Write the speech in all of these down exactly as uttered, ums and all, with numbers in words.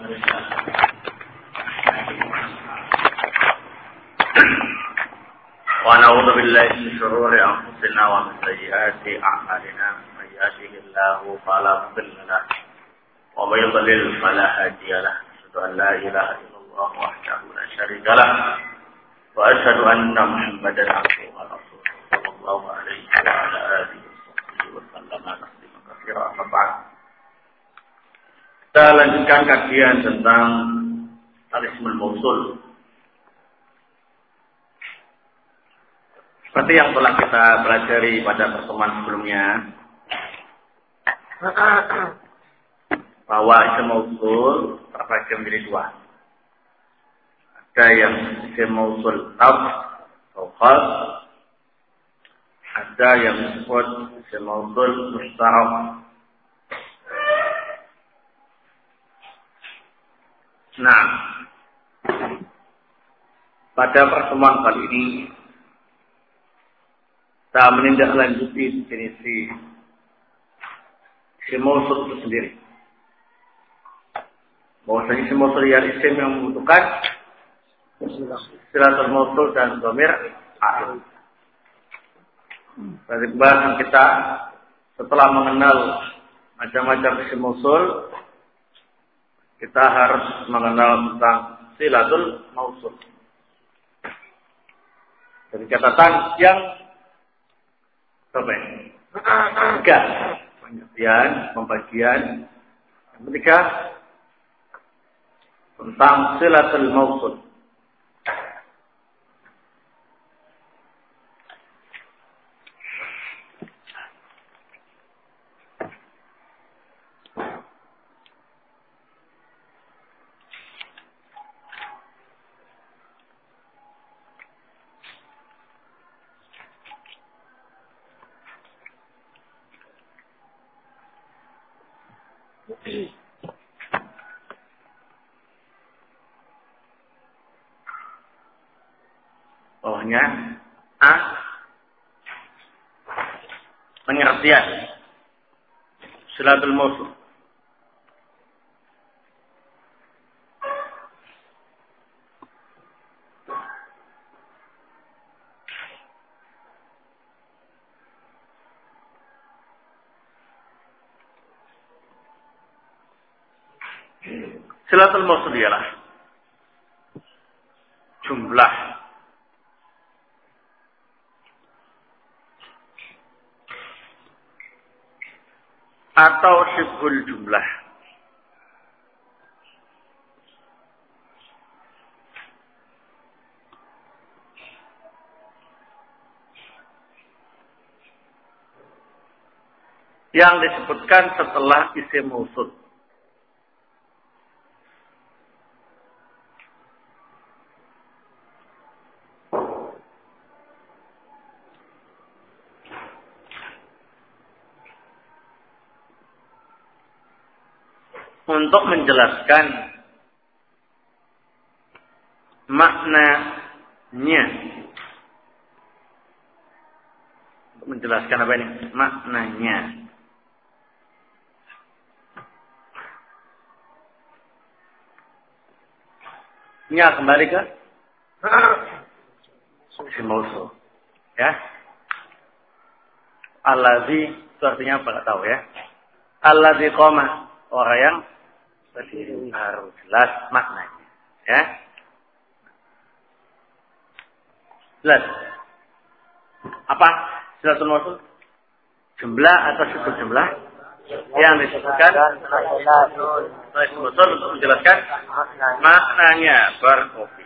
ونعوذ بالله من شرور أنفسنا ومن سيئات أعمالنا من يهده الله فلا مضل له ومن يضلل فلا هادي له أشهد أن لا إله إلا الله وحده لا شريك له وأشهد أن محمدا عبده ورسوله صلى الله عليه وعلى آله وصحبه وسلم تسليما كثيرا أما بعد. Kita lanjutkan kajian tentang al-ismul mausul. Seperti yang telah kita pelajari pada pertemuan sebelumnya, bahwa isim mausul terbagi menjadi dua. Ada yang isim mausul tab atau khas, ada yang disebut isim mausul musta'af. Nah, pada pertemuan kali ini kita menindaklanjuti definisi isim mausul itu sendiri. Bahwasanya isim mausul yang isim yang membutuhkan silatul mausul dan dhamir akhir. Dari pembahasan kita setelah mengenal macam-macam isim mausul, kita harus mengenal tentang silatul mausul. Dari catatan yang tiga, pengertian, pembagian. Yang ketiga, tentang silatul mausul. Bawahnya A, pengertian silatul mausul. Silatul mausul ialah jumlah atau syibhul jumlah yang disebutkan setelah isim mausul. Untuk menjelaskan maknanya. Untuk menjelaskan apa ini? Maknanya. Nya kembali ke isim mausul. Ya. Allazi itu artinya apa? Enggak tahu ya. Allazi qama, orang yang berdiri, harus jelas maknanya, ya. Jelas. Apa silatul mausul? Jumlah atau syibhul jumlah yang disebutkan silatul mausul untuk menjelaskan maknanya. Barakallahu.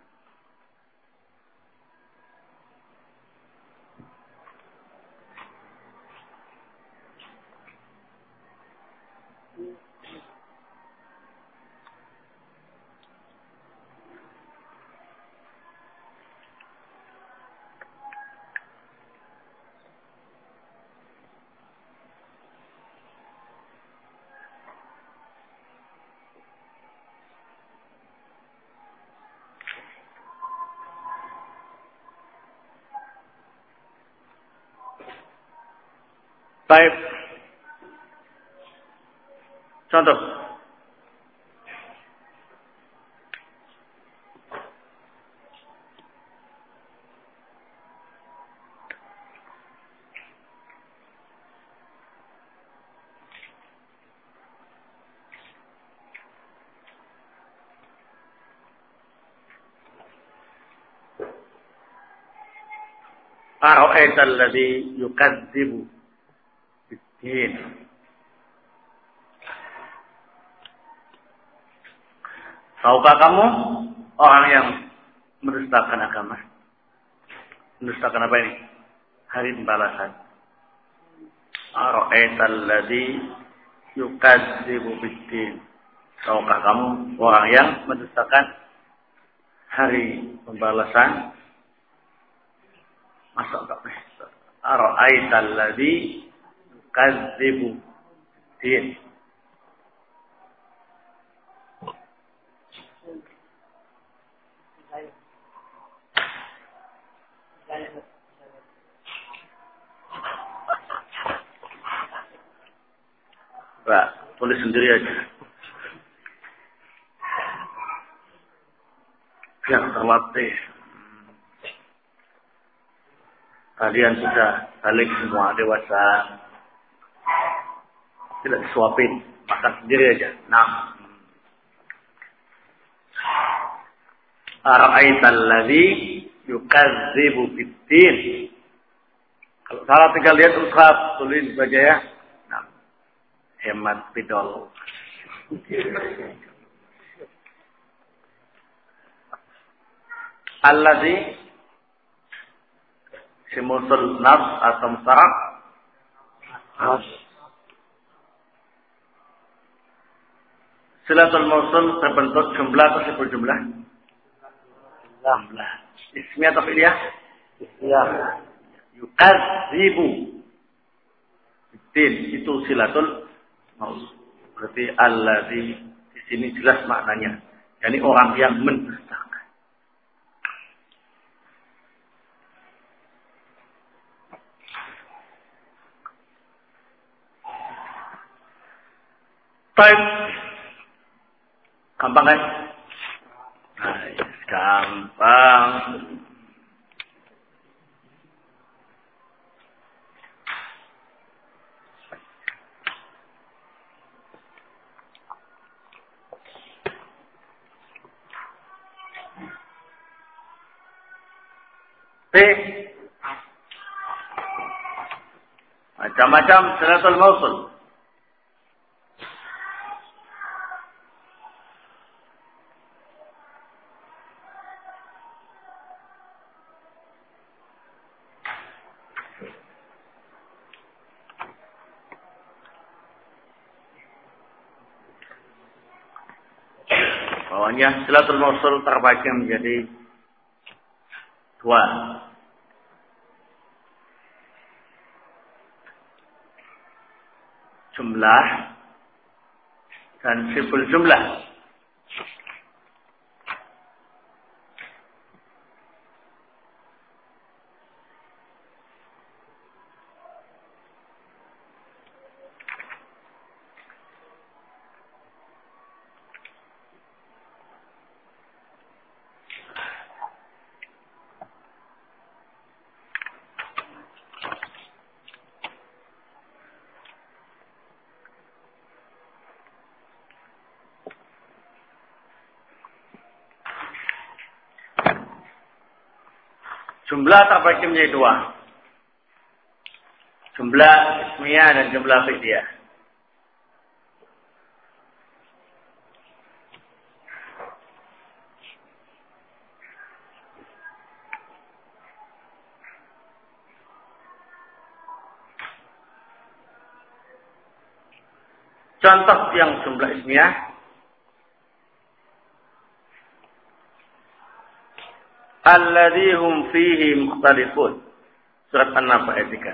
Baik. Contoh. Ara'aital ladzi yukadzibu bid-din. Tahukah kamu orang yang mendustakan agama? Mendustakan apa ini? Hari pembalasan. Ara'aital ladzi yukadzibu bid-din. Tahukah kamu orang yang mendustakan hari pembalasan? Masa enggak bisa? Ara'aital ladzi yukadzibu bid-din. Pak, tulis sendiri aja. Biar terlatih. Kalian sudah balik semua dewasa. Tidak disuapin. Makan sendiri aja. Nah. Ara'aital ladzi yukadzibu bid-din. Kalau salah tinggal lihat ushab, tulis saja ya. Nah. Hemat pidol. Alladzi simusul nafs atau musyarak nafs. Silatul mausul terbentuk jumlah atau sifat jumlah? Jumlah. Ismi atau fi'liyah? Ismiyah. Yukadzibu. Din itu silatul mausul. Berarti alladzi di sini jelas maknanya. Yani orang yang mendustakan. Baik. Gampang kan? Nah, gampang. T. Macam-macam silatul mausul. Bawahnya silatul mausul terbagi menjadi dua. Jumlah dan siful jumlah. Jumlah terbagi menjadi dua. Jumlah ismiyah dan jumlah fi'liyah. Contoh yang jumlah ismiyah. Alladzi hum fihi mukhtalifun. Surat An-Naba ayat tiga.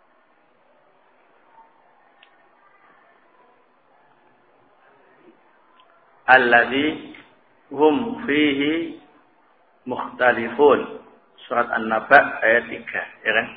Alladzi hum fihi mukhtalifun. Surat An-Naba ayat tiga, ya kan?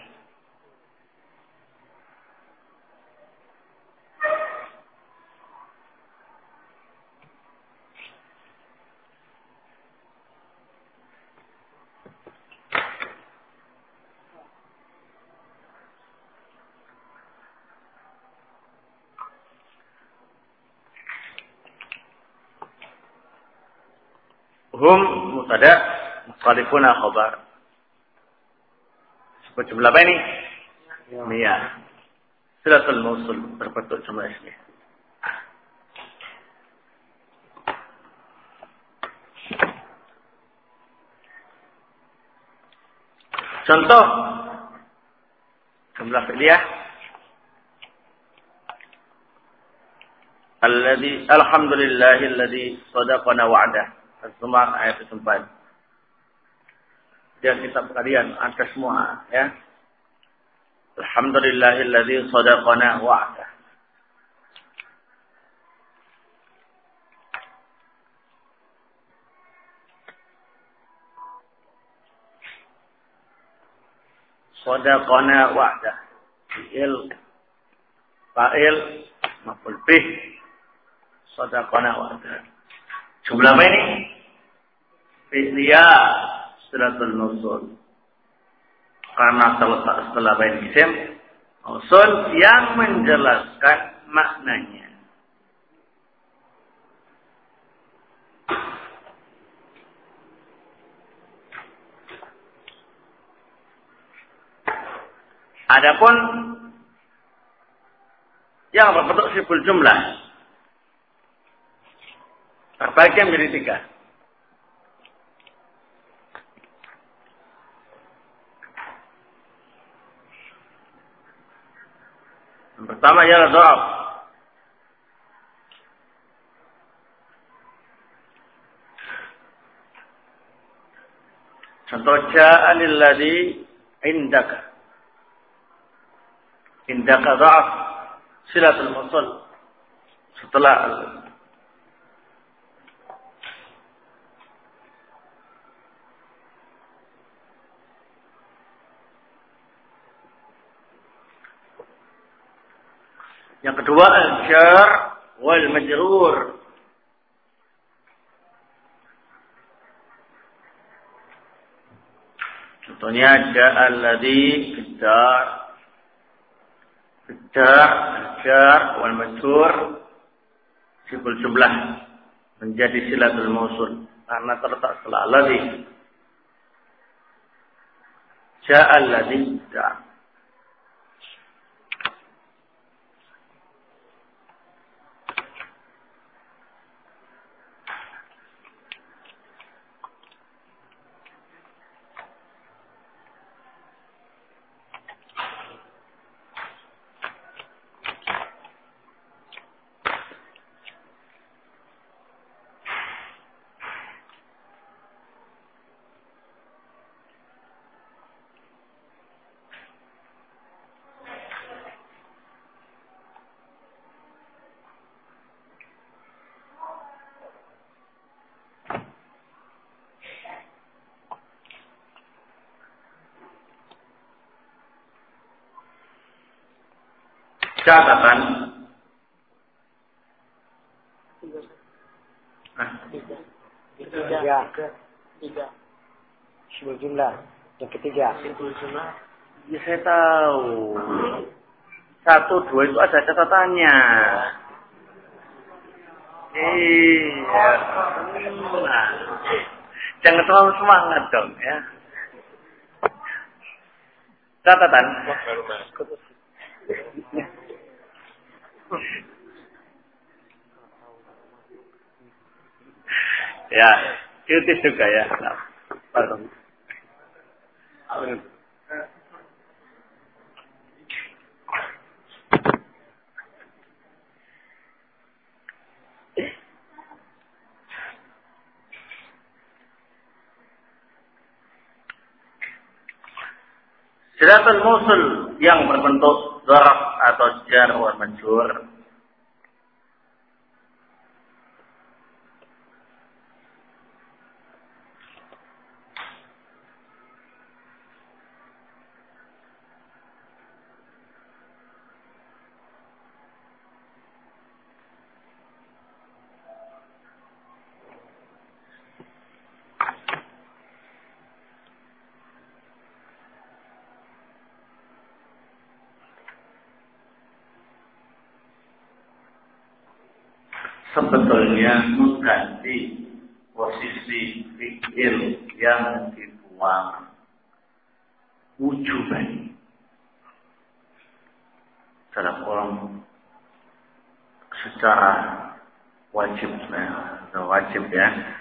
Hum mubtada, mukhalifuna khabar. Jumlah apa ini? Mia. Silatul mausul berbentuk jumlah ismi. Contoh jumlah fi'liyah. Alladzi alhamdulillahilladzi sadaqana wa'dah. Az-Zumar ayat empat. Dia kitab kalian ada semua ya. Alhamdulillahilladzi sadaqana wa'dah. Sadaqana wa'dah. Fi'il fa'il maf'ul bih. Sadaqana wa'dah. Jumlah apa ini? Fi'liyah silatul mausul. Karena terletak setelah bain isim mausul yang menjelaskan maknanya. Adapun yang berbentuk siful jumlah terbagi menjadi tiga. Yang pertama ialah dzaraf. Contoh ja'anil ladzi indaka. Indaka dzaraf silatul mausul setelah yang kedua al-jar wal majrur. Contohnya ja'al ladzi fid-dar. Fid-dar, al-jar wal majrur siful jumlah menjadi silatul mausul karena terletak setelah ladzi. Ja'al ladzi fid-dar. Catatan. Tiga. Tiga. Tiga. Siful jumlah. Yang ketiga. Siful jumlah. Ya saya tahu. Satu, dua itu ada catatannya. Iya. Nah. Jangan terlalu semangat dong ya. Catatan. Ya, kritis juga ya. Nah, pardon. Silatul mausul yang berbentuk dzaraf atau jar wal majrur sebetulnya mengganti posisi fi'il yang dibuang. wujuban. Dalam kolom secara wajib, ya, wajib ya.